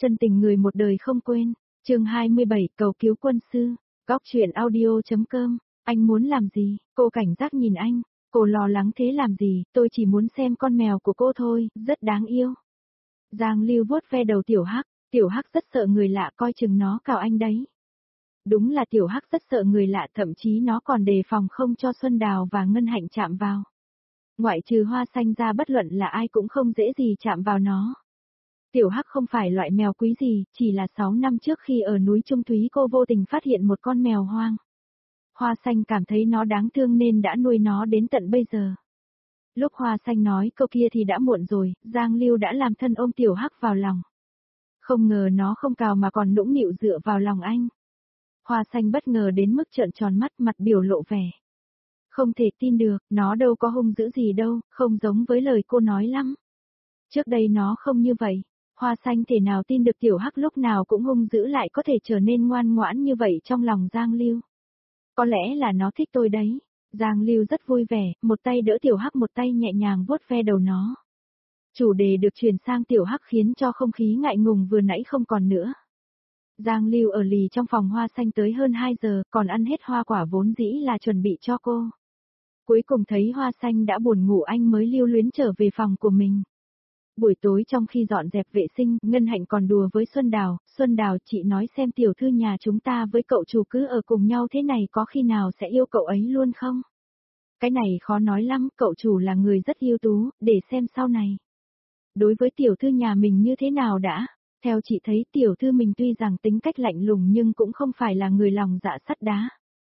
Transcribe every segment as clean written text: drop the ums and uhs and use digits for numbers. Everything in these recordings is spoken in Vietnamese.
Chân tình người một đời không quên. Chương 27, cầu cứu quân sư. Góc truyện audio.com. Anh muốn làm gì? Cô cảnh giác nhìn anh. Cô lo lắng thế làm gì? Tôi chỉ muốn xem con mèo của cô thôi, rất đáng yêu. Giang Lưu vuốt ve đầu Tiểu Hắc. Tiểu Hắc rất sợ người lạ, coi chừng nó cào anh đấy. Đúng là Tiểu Hắc rất sợ người lạ, thậm chí nó còn đề phòng không cho Xuân Đào và Ngân Hạnh chạm vào. Ngoại trừ Hoa Xanh ra, bất luận là ai cũng không dễ gì chạm vào nó. Tiểu Hắc không phải loại mèo quý gì, chỉ là 6 năm trước khi ở núi Trung Thúy cô vô tình phát hiện một con mèo hoang. Hoa Xanh cảm thấy nó đáng thương nên đã nuôi nó đến tận bây giờ. Lúc Hoa Xanh nói câu kia thì đã muộn rồi, Giang Lưu đã làm thân ôm Tiểu Hắc vào lòng. Không ngờ nó không cào mà còn nũng nịu dựa vào lòng anh. Hoa Xanh bất ngờ đến mức trợn tròn mắt, mặt biểu lộ vẻ. Không thể tin được, nó đâu có hung dữ gì đâu, không giống với lời cô nói lắm. Trước đây nó không như vậy. Hoa Xanh thể nào tin được Tiểu Hắc lúc nào cũng hung dữ lại có thể trở nên ngoan ngoãn như vậy trong lòng Giang Lưu. Có lẽ là nó thích tôi đấy. Giang Lưu rất vui vẻ, một tay đỡ Tiểu Hắc, một tay nhẹ nhàng vuốt ve đầu nó. Chủ đề được chuyển sang Tiểu Hắc khiến cho không khí ngại ngùng vừa nãy không còn nữa. Giang Lưu ở lì trong phòng Hoa Xanh tới hơn 2 giờ, còn ăn hết hoa quả vốn dĩ là chuẩn bị cho cô. Cuối cùng thấy Hoa Xanh đã buồn ngủ anh mới lưu luyến trở về phòng của mình. Buổi tối trong khi dọn dẹp vệ sinh, Ngân Hạnh còn đùa với Xuân Đào, chị nói xem tiểu thư nhà chúng ta với cậu chủ cứ ở cùng nhau thế này có khi nào sẽ yêu cậu ấy luôn không? Cái này khó nói lắm, cậu chủ là người rất ưu tú, để xem sau này. Đối với tiểu thư nhà mình như thế nào đã? Theo chị thấy tiểu thư mình tuy rằng tính cách lạnh lùng nhưng cũng không phải là người lòng dạ sắt đá.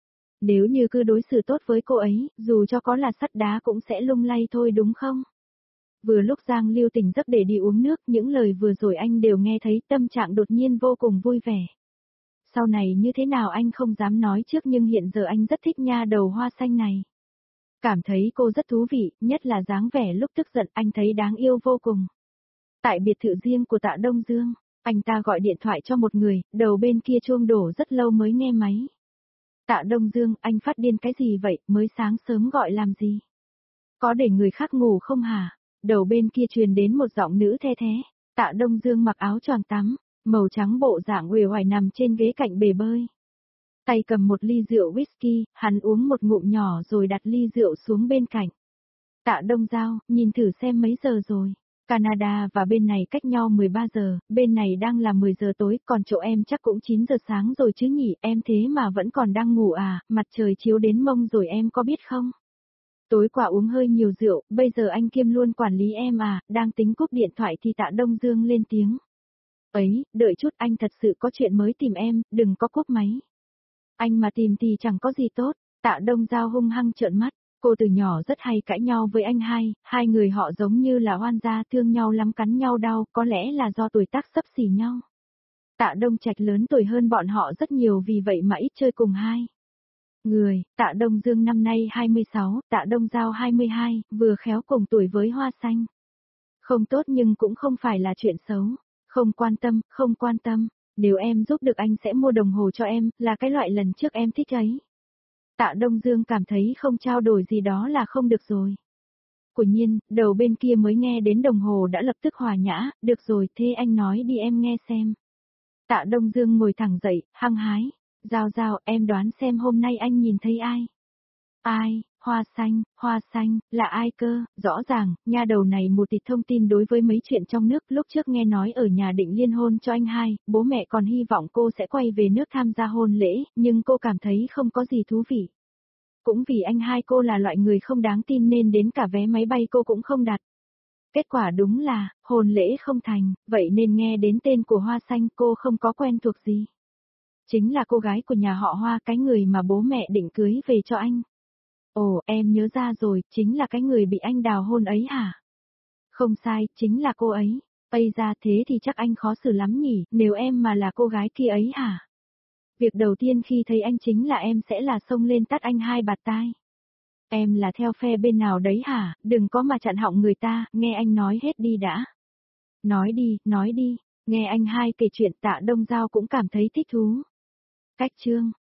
Nếu như cứ đối xử tốt với cô ấy, dù cho có là sắt đá cũng sẽ lung lay thôi đúng không? Vừa lúc Giang Lưu tỉnh giấc để đi uống nước, những lời vừa rồi anh đều nghe thấy, tâm trạng đột nhiên vô cùng vui vẻ. Sau này như thế nào anh không dám nói trước nhưng hiện giờ anh rất thích nha đầu Hoa Xanh này. Cảm thấy cô rất thú vị, nhất là dáng vẻ lúc tức giận anh thấy đáng yêu vô cùng. Tại biệt thự riêng của Tạ Đông Dương, anh ta gọi điện thoại cho một người, đầu bên kia chuông đổ rất lâu mới nghe máy. Tạ Đông Dương, anh phát điên cái gì vậy, mới sáng sớm gọi làm gì? Có để người khác ngủ không hả? Đầu bên kia truyền đến một giọng nữ the thế. Tạ Đông Dương mặc áo choàng tắm, màu trắng bộ dạng uể oải nằm trên ghế cạnh bể bơi. Tay cầm một ly rượu whisky, hắn uống một ngụm nhỏ rồi đặt ly rượu xuống bên cạnh. Tạ Đông Giao, nhìn thử xem mấy giờ rồi. Canada và bên này cách nhau 13 giờ, bên này đang là 10 giờ tối, còn chỗ em chắc cũng 9 giờ sáng rồi chứ nhỉ, em thế mà vẫn còn đang ngủ à, mặt trời chiếu đến mông rồi em có biết không? Tối qua uống hơi nhiều rượu, bây giờ anh kiêm luôn quản lý em à, đang tính cúp điện thoại thì Tạ Đông Dương lên tiếng. Ấy, đợi chút anh thật sự có chuyện mới tìm em, đừng có cúp máy. Anh mà tìm thì chẳng có gì tốt, Tạ Đông Giao hung hăng trợn mắt, cô từ nhỏ rất hay cãi nhau với anh hai người họ giống như là oan gia thương nhau lắm cắn nhau đau, có lẽ là do tuổi tác xấp xỉ nhau. Tạ Đông Trạch lớn tuổi hơn bọn họ rất nhiều vì vậy mà ít chơi cùng hai. Người, Tạ Đông Dương năm nay 26, Tạ Đông Giao 22, vừa khéo cùng tuổi với Hoa Xanh. Không tốt nhưng cũng không phải là chuyện xấu. Không quan tâm, nếu em giúp được anh sẽ mua đồng hồ cho em, là cái loại lần trước em thích ấy. Tạ Đông Dương cảm thấy không trao đổi gì đó là không được rồi. Quả nhiên, đầu bên kia mới nghe đến đồng hồ đã lập tức hòa nhã, được rồi, thế anh nói đi em nghe xem. Tạ Đông Dương ngồi thẳng dậy, hăng hái. Giao, em đoán xem hôm nay anh nhìn thấy ai? Ai, Hoa Xanh, là ai cơ? Rõ ràng, nha đầu này một tịt thông tin đối với mấy chuyện trong nước, lúc trước nghe nói ở nhà định liên hôn cho anh hai, bố mẹ còn hy vọng cô sẽ quay về nước tham gia hôn lễ, nhưng cô cảm thấy không có gì thú vị. Cũng vì anh hai cô là loại người không đáng tin nên đến cả vé máy bay cô cũng không đặt. Kết quả đúng là, hôn lễ không thành, vậy nên nghe đến tên của Hoa Xanh cô không có quen thuộc gì. Chính là cô gái của nhà họ Hoa, cái người mà bố mẹ định cưới về cho anh. Ồ, em nhớ ra rồi, chính là cái người bị anh đào hôn ấy hả? Không sai, chính là cô ấy. Ây ra thế thì chắc anh khó xử lắm nhỉ, nếu em mà là cô gái kia ấy hả? Việc đầu tiên khi thấy anh chính là em sẽ là xông lên tát anh hai bạt tai. Em là theo phe bên nào đấy hả, đừng có mà chặn họng người ta, nghe anh nói hết đi đã. Nói đi, nghe anh hai kể chuyện Tạ Đông Giao cũng cảm thấy thích thú. Cách chương.